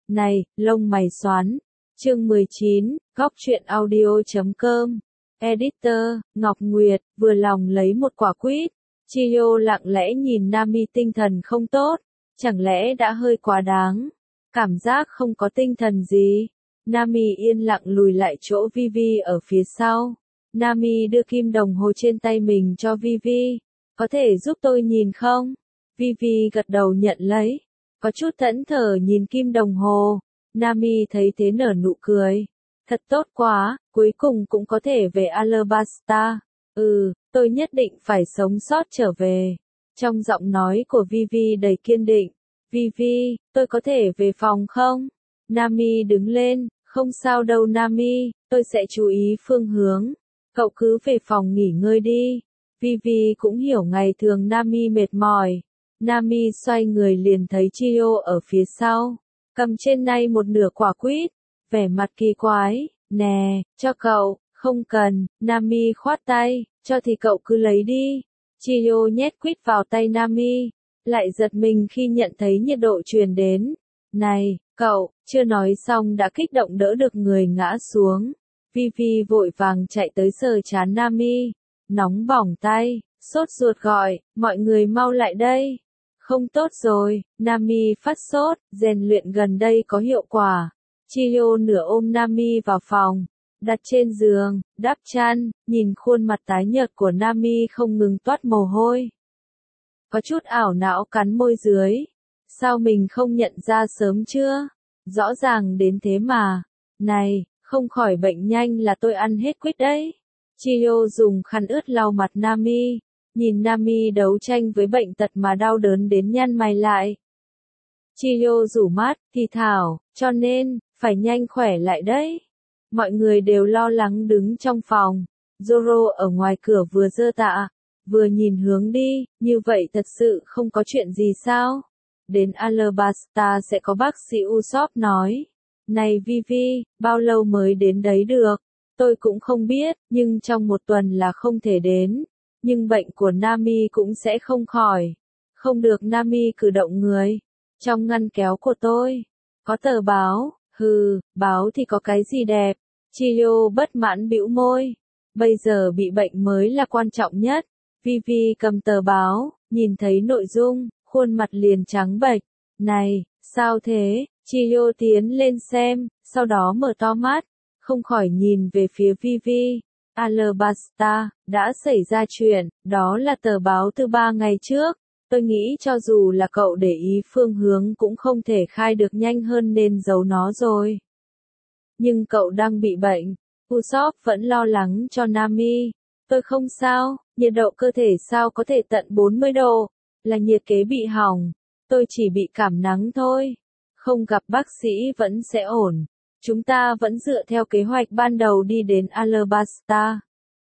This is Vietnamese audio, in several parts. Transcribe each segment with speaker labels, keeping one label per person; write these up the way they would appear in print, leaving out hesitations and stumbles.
Speaker 1: Này, lông mày xoắn. Chương 19, góc truyện audio.com. Editor, Ngọc Nguyệt, vừa lòng lấy một quả quýt. Chiyo lặng lẽ nhìn Nami tinh thần không tốt. Chẳng lẽ đã hơi quá đáng? Cảm giác không có tinh thần gì. Nami yên lặng lùi lại chỗ Vivi ở phía sau. Nami đưa kim đồng hồ trên tay mình cho Vivi. Có thể giúp tôi nhìn không? Vivi gật đầu nhận lấy. Có chút thẫn thờ nhìn kim đồng hồ. Nami thấy thế nở nụ cười. Thật tốt quá, cuối cùng cũng có thể về Alabasta. Tôi nhất định phải sống sót trở về. Trong giọng nói của Vivi đầy kiên định. Vivi, tôi có thể về phòng không? Nami đứng lên, không sao đâu Nami, tôi sẽ chú ý phương hướng. Cậu cứ về phòng nghỉ ngơi đi. Vivi cũng hiểu ngày thường Nami mệt mỏi. Nami xoay người liền thấy Chiyo ở phía sau. Cầm trên tay một nửa quả quýt. Vẻ mặt kỳ quái. Nè, cho cậu. Không cần. Nami khoát tay. Cho thì cậu cứ lấy đi. Chiyo nhét quýt vào tay Nami. Lại giật mình khi nhận thấy nhiệt độ truyền đến. Này, cậu, chưa nói xong đã kích động đỡ được người ngã xuống. Vivi vội vàng chạy tới sờ trán Nami. Nóng bỏng tay, sốt ruột gọi, mọi người mau lại đây. Không tốt rồi, Nami phát sốt, rèn luyện gần đây có hiệu quả. Chiyo nửa ôm Nami vào phòng, đặt trên giường, đắp chăn, nhìn khuôn mặt tái nhợt của Nami không ngừng toát mồ hôi. Có chút ảo não cắn môi dưới. Sao mình không nhận ra sớm chưa? Rõ ràng đến thế mà. Này, không khỏi bệnh nhanh là tôi ăn hết quýt đấy. Chiyo dùng khăn ướt lau mặt Nami. Nhìn Nami đấu tranh với bệnh tật mà đau đớn đến nhăn mày lại. Chiyo rủ mắt, thì thảo, cho nên, phải nhanh khỏe lại đấy. Mọi người đều lo lắng đứng trong phòng. Zoro ở ngoài cửa vừa giơ tạ, vừa nhìn hướng đi, như vậy thật sự không có chuyện gì sao? Đến Alabasta sẽ có bác sĩ Usopp nói. Này Vivi, bao lâu mới đến đấy được? Tôi cũng không biết, nhưng trong một tuần là không thể đến. Nhưng bệnh của Nami cũng sẽ không khỏi. Không được Nami cử động người. Trong ngăn kéo của tôi, có tờ báo. Báo thì có cái gì đẹp. Chiyo bất mãn bĩu môi. Bây giờ bị bệnh mới là quan trọng nhất. Vivi cầm tờ báo, nhìn thấy nội dung, khuôn mặt liền trắng bệch. Này, sao thế? Chiyo tiến lên xem, sau đó mở to mắt, không khỏi nhìn về phía Vivi. Alabasta, đã xảy ra chuyện, đó là tờ báo từ 3 ngày trước. Tôi nghĩ cho dù là cậu để ý phương hướng cũng không thể khai được nhanh hơn nên giấu nó rồi. Nhưng cậu đang bị bệnh. Usopp vẫn lo lắng cho Nami. Tôi không sao, nhiệt độ cơ thể sao có thể tận 40 độ, là nhiệt kế bị hỏng. Tôi chỉ bị cảm nắng thôi. Không gặp bác sĩ vẫn sẽ ổn. Chúng ta vẫn dựa theo kế hoạch ban đầu đi đến Alabasta.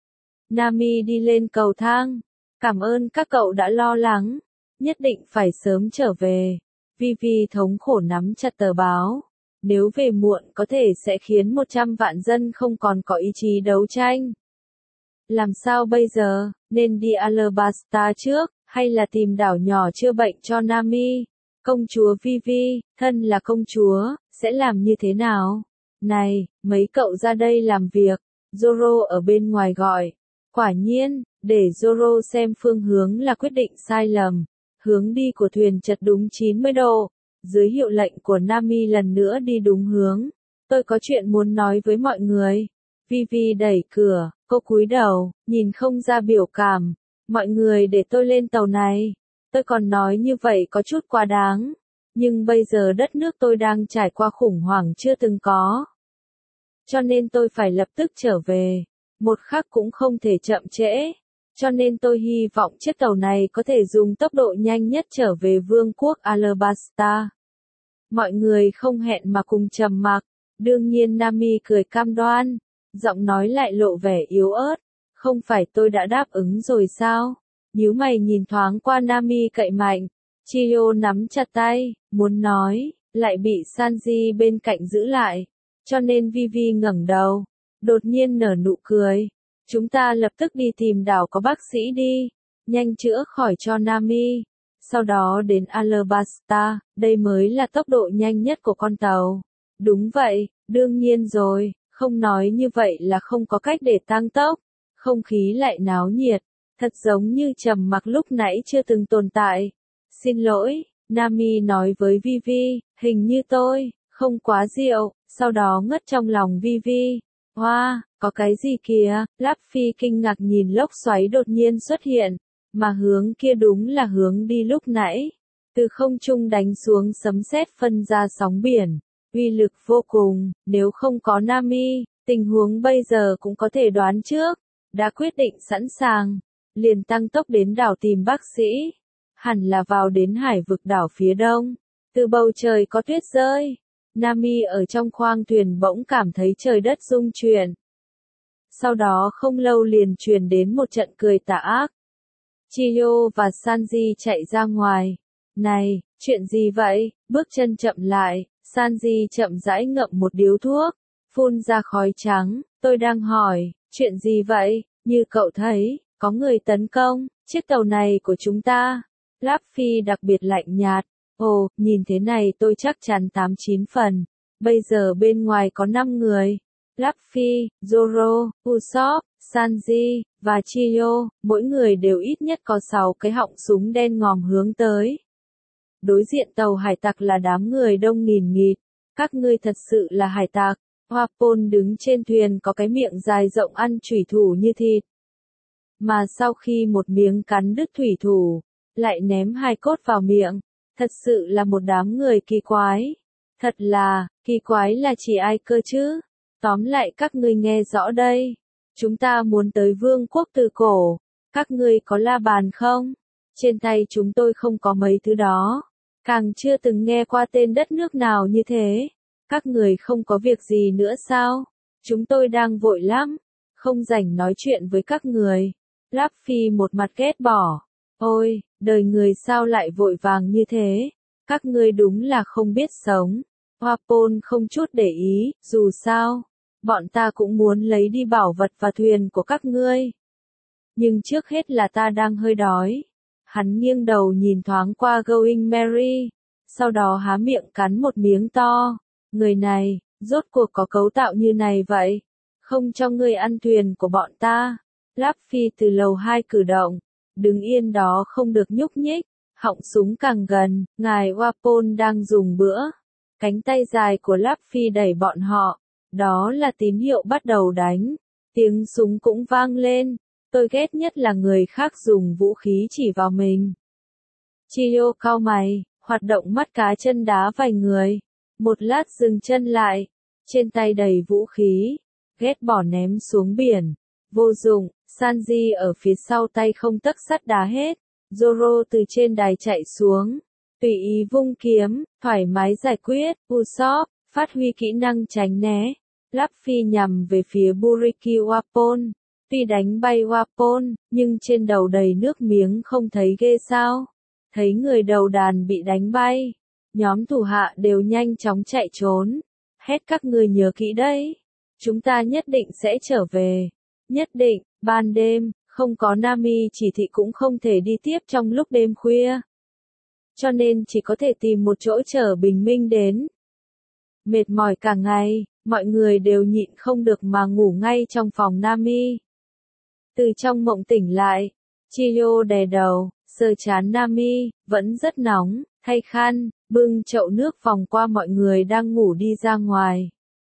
Speaker 1: Nami đi lên cầu thang. Cảm ơn các cậu đã lo lắng. Nhất định phải sớm trở về. Vivi thống khổ nắm chặt tờ báo. Nếu về muộn có thể sẽ khiến 100 vạn dân không còn có ý chí đấu tranh. Làm sao bây giờ, nên đi Alabasta trước, hay là tìm đảo nhỏ chữa bệnh cho Nami? Công chúa Vivi, thân là công chúa, sẽ làm như thế nào? Này, mấy cậu ra đây làm việc. Zoro ở bên ngoài gọi. Quả nhiên, để Zoro xem phương hướng là quyết định sai lầm. Hướng đi của thuyền chật đúng 90 độ. Dưới hiệu lệnh của Nami lần nữa đi đúng hướng. Tôi có chuyện muốn nói với mọi người. Vivi đẩy cửa, cô cúi đầu, nhìn không ra biểu cảm. Mọi người để tôi lên tàu này. Tôi còn nói như vậy có chút quá đáng. Nhưng bây giờ đất nước tôi đang trải qua khủng hoảng chưa từng có. Cho nên tôi phải lập tức trở về. Một khắc cũng không thể chậm trễ. Cho nên tôi hy vọng chiếc tàu này có thể dùng tốc độ nhanh nhất trở về vương quốc Alabasta. Mọi người không hẹn mà cùng trầm mặc. Đương nhiên Nami cười cam đoan. Giọng nói lại lộ vẻ yếu ớt. Không phải tôi đã đáp ứng rồi sao? Nhíu mày nhìn thoáng qua Nami cậy mạnh. Chiyo nắm chặt tay, muốn nói, lại bị Sanji bên cạnh giữ lại. Cho nên Vivi ngẩng đầu, đột nhiên nở nụ cười. Chúng ta lập tức đi tìm đảo có bác sĩ đi, nhanh chữa khỏi cho Nami. sau đó đến Alabasta, đây mới là tốc độ nhanh nhất của con tàu. Đúng vậy, đương nhiên rồi, không nói như vậy là không có cách để tăng tốc. Không khí lại náo nhiệt, thật giống như trầm mặc lúc nãy chưa từng tồn tại. Xin lỗi, Nami nói với Vivi, hình như tôi không quá rượu, sau đó ngất trong lòng Vivi. Hoa, có cái gì kìa, Luffy kinh ngạc nhìn lốc xoáy đột nhiên xuất hiện, mà hướng kia đúng là hướng đi lúc nãy. Từ không trung đánh xuống sấm sét phân ra sóng biển, uy lực vô cùng, nếu không có Nami, tình huống bây giờ cũng có thể đoán trước. Đã quyết định sẵn sàng, liền tăng tốc đến đảo tìm bác sĩ. Hẳn là vào đến hải vực đảo phía đông. Từ bầu trời có tuyết rơi. Nami ở trong khoang thuyền bỗng cảm thấy trời đất rung chuyển. Sau đó không lâu liền truyền đến một trận cười tà ác. Chiyo và Sanji chạy ra ngoài. Này, chuyện gì vậy? Bước chân chậm lại, Sanji chậm rãi ngậm một điếu thuốc, phun ra khói trắng. Tôi đang hỏi, chuyện gì vậy? Như cậu thấy, có người tấn công chiếc tàu này của chúng ta. Luffy đặc biệt lạnh nhạt. Ồ, nhìn thế này tôi chắc chắn 8-9 phần. Bây giờ bên ngoài có 5 người. Luffy, Zoro, Usopp, Sanji, và Chiyo, mỗi người đều ít nhất có 6 cái họng súng đen ngòm hướng tới. Đối diện tàu hải tặc là đám người đông nghìn nghịt. Các ngươi thật sự là hải tặc. Hoa Pôn đứng trên thuyền có cái miệng dài rộng ăn thủy thủ như thịt. Mà sau khi một miếng cắn đứt thủy thủ, lại ném 2 cốt vào miệng. Thật sự là một đám người kỳ quái. Thật là, kỳ quái là chỉ ai cơ chứ? Tóm lại các ngươi nghe rõ đây. Chúng ta muốn tới vương quốc từ cổ. Các ngươi có la bàn không? Trên tay chúng tôi không có mấy thứ đó. Càng chưa từng nghe qua tên đất nước nào như thế. Các người không có việc gì nữa sao? Chúng tôi đang vội lắm. Không rảnh nói chuyện với các người. Luffy một mặt ghét bỏ. Ôi, đời người sao lại vội vàng như thế? Các ngươi đúng là không biết sống. Hoa Pôn không chút để ý, dù sao, bọn ta cũng muốn lấy đi bảo vật và thuyền của các ngươi. Nhưng trước hết là ta đang hơi đói. Hắn nghiêng đầu nhìn thoáng qua Going Merry, sau đó há miệng cắn một miếng to. Người này, rốt cuộc có cấu tạo như này vậy? Không cho ngươi ăn thuyền của bọn ta. Luffy từ lầu 2 cử động, đứng yên đó không được nhúc nhích, họng súng càng gần, ngài Wapol đang dùng bữa. Cánh tay dài của Luffy đẩy bọn họ, đó là tín hiệu bắt đầu đánh. Tiếng súng cũng vang lên, tôi ghét nhất là người khác dùng vũ khí chỉ vào mình. Chiyo cau mày, hoạt động mắt cá chân đá vài người. Một lát dừng chân lại, trên tay đầy vũ khí, ghét bỏ ném xuống biển. Vô dụng, Sanji ở phía sau tay không tấc sắt đá hết. Zoro từ trên đài chạy xuống, tùy ý vung kiếm, thoải mái giải quyết. Usopp, phát huy kỹ năng tránh né. Luffy nhằm về phía Buriki Wapol. Tuy đánh bay Wapol, nhưng trên đầu đầy nước miếng không thấy ghê sao. Thấy người đầu đàn bị đánh bay, nhóm thủ hạ đều nhanh chóng chạy trốn. Hét các người nhớ kỹ đấy. Chúng ta nhất định sẽ trở về. Nhất định, ban đêm, không có Nami chỉ thị cũng không thể đi tiếp trong lúc đêm khuya. Cho nên chỉ có thể tìm một chỗ chờ bình minh đến. Mệt mỏi cả ngày, mọi người đều nhịn không được mà ngủ ngay trong phòng Nami. Từ trong mộng tỉnh lại, Chiyo đè đầu, sờ trán Nami, vẫn rất nóng, thay khăn, bưng chậu nước vòng qua mọi người đang ngủ đi ra ngoài.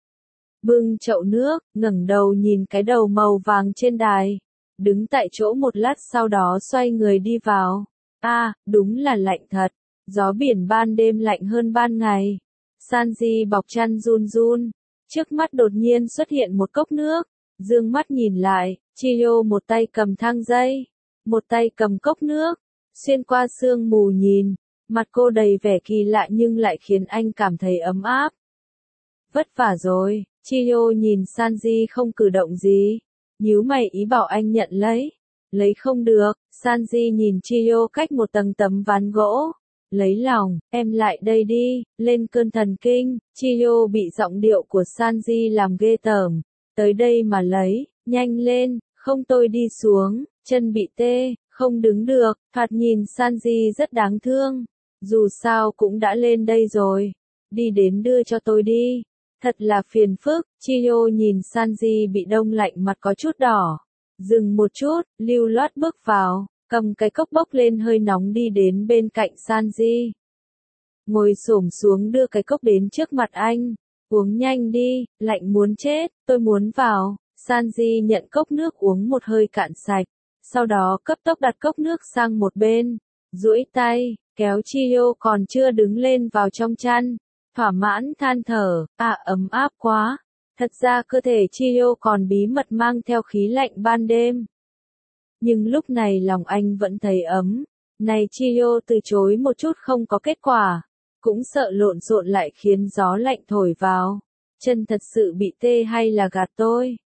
Speaker 1: Bưng chậu nước, ngẩng đầu nhìn cái đầu màu vàng trên đài, đứng tại chỗ một lát sau đó xoay người đi vào. Đúng là lạnh thật, gió biển ban đêm lạnh hơn ban ngày. Sanji bọc chăn run run, trước mắt đột nhiên xuất hiện một cốc nước, dương mắt nhìn lại, Chiyo một tay cầm thang dây, một tay cầm cốc nước, xuyên qua sương mù nhìn, mặt cô đầy vẻ kỳ lạ nhưng lại khiến anh cảm thấy ấm áp. Vất vả rồi, Chiyo nhìn Sanji không cử động gì, nhíu mày ý bảo anh nhận lấy không được, Sanji nhìn Chiyo cách một tầng tấm ván gỗ, lấy lòng, em lại đây đi, lên cơn thần kinh. Chiyo bị giọng điệu của Sanji làm ghê tởm, tới đây mà lấy, nhanh lên, không tôi đi xuống, chân bị tê, Không đứng được, thoạt nhìn Sanji rất đáng thương. Dù sao cũng đã lên đây rồi. Đi đến đưa cho tôi đi. Thật là phiền phức, Chiyo nhìn Sanji bị đông lạnh mặt có chút đỏ. Dừng một chút, lưu loát bước vào, cầm cái cốc bốc lên hơi nóng đi đến bên cạnh Sanji. Ngồi xổm xuống đưa cái cốc đến trước mặt anh. Uống nhanh đi, lạnh muốn chết, tôi muốn vào. Sanji nhận cốc nước uống một hơi cạn sạch. Sau đó cấp tốc đặt cốc nước sang một bên. Duỗi tay, kéo Chiyo còn chưa đứng lên vào trong chăn. Thỏa mãn than thở, ấm áp quá. Thật ra cơ thể Chiyo còn bí mật mang theo khí lạnh ban đêm. Nhưng lúc này lòng anh vẫn thấy ấm. Này Chiyo từ chối một chút không có kết quả. Cũng sợ lộn xộn lại khiến gió lạnh thổi vào. Chân thật sự bị tê hay là gạt tôi?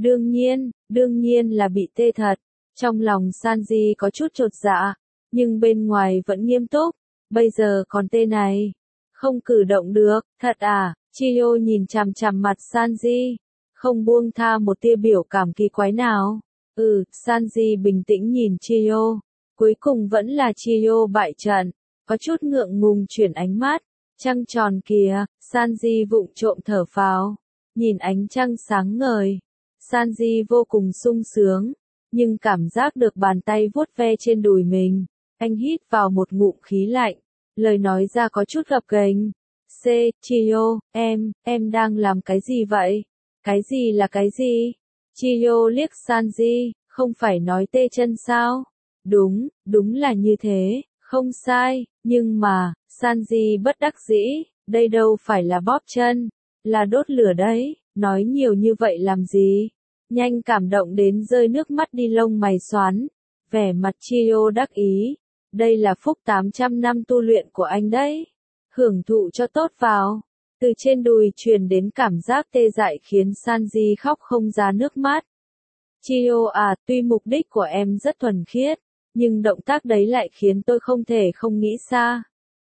Speaker 1: Đương nhiên là bị tê thật. Trong lòng Sanji có chút chột dạ. Nhưng bên ngoài vẫn nghiêm túc. Bây giờ còn tê này. Không cử động được, thật à? Chiyo nhìn chằm chằm mặt Sanji. Không buông tha một tia biểu cảm kỳ quái nào. Sanji bình tĩnh nhìn Chiyo. Cuối cùng vẫn là Chiyo bại trận. Có chút ngượng ngùng chuyển ánh mắt. Trăng tròn kìa, Sanji vụng trộm thở phào. Nhìn ánh trăng sáng ngời. Sanji vô cùng sung sướng. Nhưng cảm giác được bàn tay vuốt ve trên đùi mình. Anh hít vào một ngụm khí lạnh. Lời nói ra có chút gập ghềnh. Chiyo, em đang làm cái gì vậy? Cái gì là cái gì? Chiyo liếc Sanji, không phải nói tê chân sao? Đúng là như thế, không sai, nhưng mà, Sanji bất đắc dĩ, đây đâu phải là bóp chân, là đốt lửa đấy, nói nhiều như vậy làm gì? Nhanh cảm động đến rơi nước mắt đi lông mày xoắn, vẻ mặt Chiyo đắc ý. Đây là phúc 800 năm tu luyện của anh đấy. Hưởng thụ cho tốt vào. Từ trên đùi truyền đến cảm giác tê dại khiến Sanji khóc không ra nước mắt. Chiyo tuy mục đích của em rất thuần khiết, nhưng động tác đấy lại khiến tôi không thể không nghĩ xa.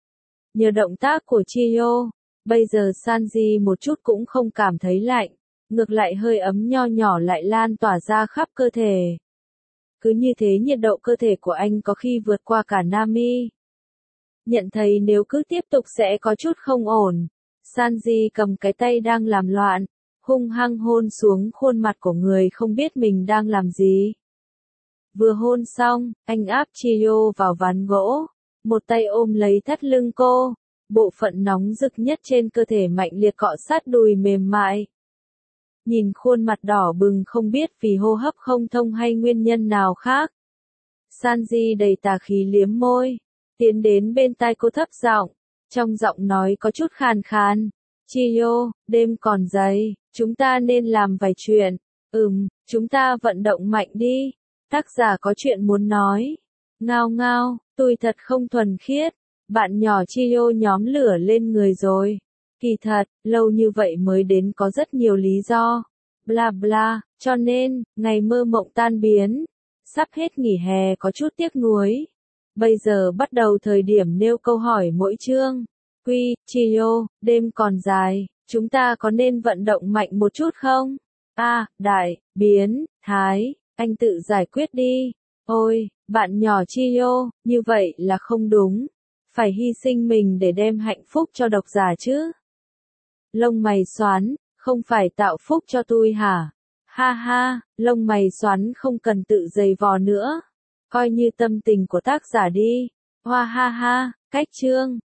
Speaker 1: Nhờ động tác của Chiyo, bây giờ Sanji một chút cũng không cảm thấy lạnh, ngược lại hơi ấm nho nhỏ lại lan tỏa ra khắp cơ thể. Cứ như thế nhiệt độ cơ thể của anh có khi vượt qua cả Nami. Nhận thấy nếu cứ tiếp tục sẽ có chút không ổn. Sanji cầm cái tay đang làm loạn, hung hăng hôn xuống khuôn mặt của người không biết mình đang làm gì. Vừa hôn xong, anh áp Chiyo vào ván gỗ, một tay ôm lấy thắt lưng cô, bộ phận nóng rực nhất trên cơ thể mạnh liệt cọ sát đùi mềm mại. Nhìn khuôn mặt đỏ bừng không biết vì hô hấp không thông hay nguyên nhân nào khác. Sanji đầy tà khí liếm môi, tiến đến bên tai cô thấp giọng, trong giọng nói có chút khàn khàn. Chiyo, đêm còn dày, chúng ta nên làm vài chuyện. Chúng ta vận động mạnh đi. Tác giả có chuyện muốn nói. Ngao ngao, tôi thật không thuần khiết. Bạn nhỏ Chiyo nhóm lửa lên người rồi. Kỳ thật, lâu như vậy mới đến có rất nhiều lý do. Bla bla, cho nên, ngày mơ mộng tan biến. Sắp hết nghỉ hè có chút tiếc nuối. Bây giờ bắt đầu thời điểm nêu câu hỏi mỗi chương. Chiyo, đêm còn dài, chúng ta có nên vận động mạnh một chút không? Đại, biến, thái, anh tự giải quyết đi. Ôi, bạn nhỏ Chiyo, như vậy là không đúng. Phải hy sinh mình để đem hạnh phúc cho độc giả chứ. Lông mày xoắn, không phải tạo phúc cho tôi hả? Ha ha, lông mày xoắn không cần tự giày vò nữa. Coi như tâm tình của tác giả đi. Hoa ha ha, cách chương.